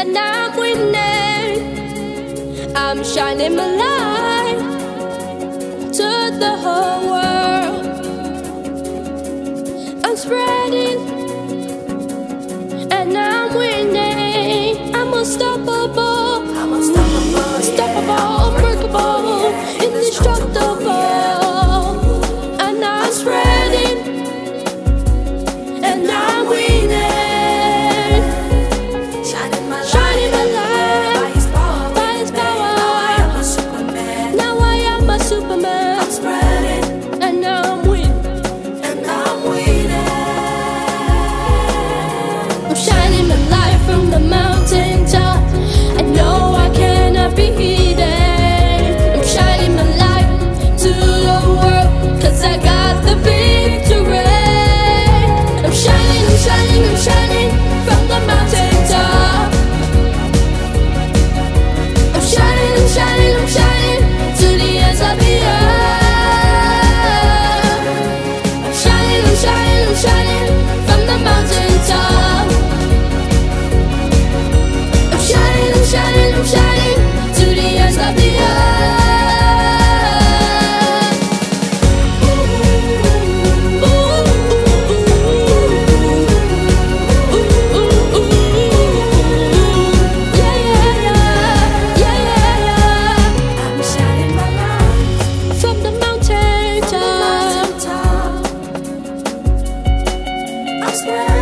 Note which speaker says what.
Speaker 1: and I'm winning. I'm shining my light to the whole world. I'm spreading, and I'm winning. I'm unstoppable, unstoppable, unbreakable, indestructible. And I'm spreading, and I'm winning. Shining my light by His power. Now I am a Superman.
Speaker 2: I'm spreading,
Speaker 1: And I'm winning.
Speaker 2: and I'm winning.
Speaker 1: I'm shining my light from the mountaintop. I know I cannot be hidden. I'm shining my light to the world, 'cause I got the victory. I'm shining, I'm shining, I'm shining from the mountaintop. I'm shining, I'm shining, I'm shining to the ends of the earth. I'm shining, I'm shining, I'm shining from the mountaintop. I'm shining, I'm shining, I'm shining to the ends of the earth. Yeah, yeah, yeah, yeah, yeah.
Speaker 2: I'm shining my light
Speaker 1: From the mountaintop.
Speaker 2: top. I'm spreading.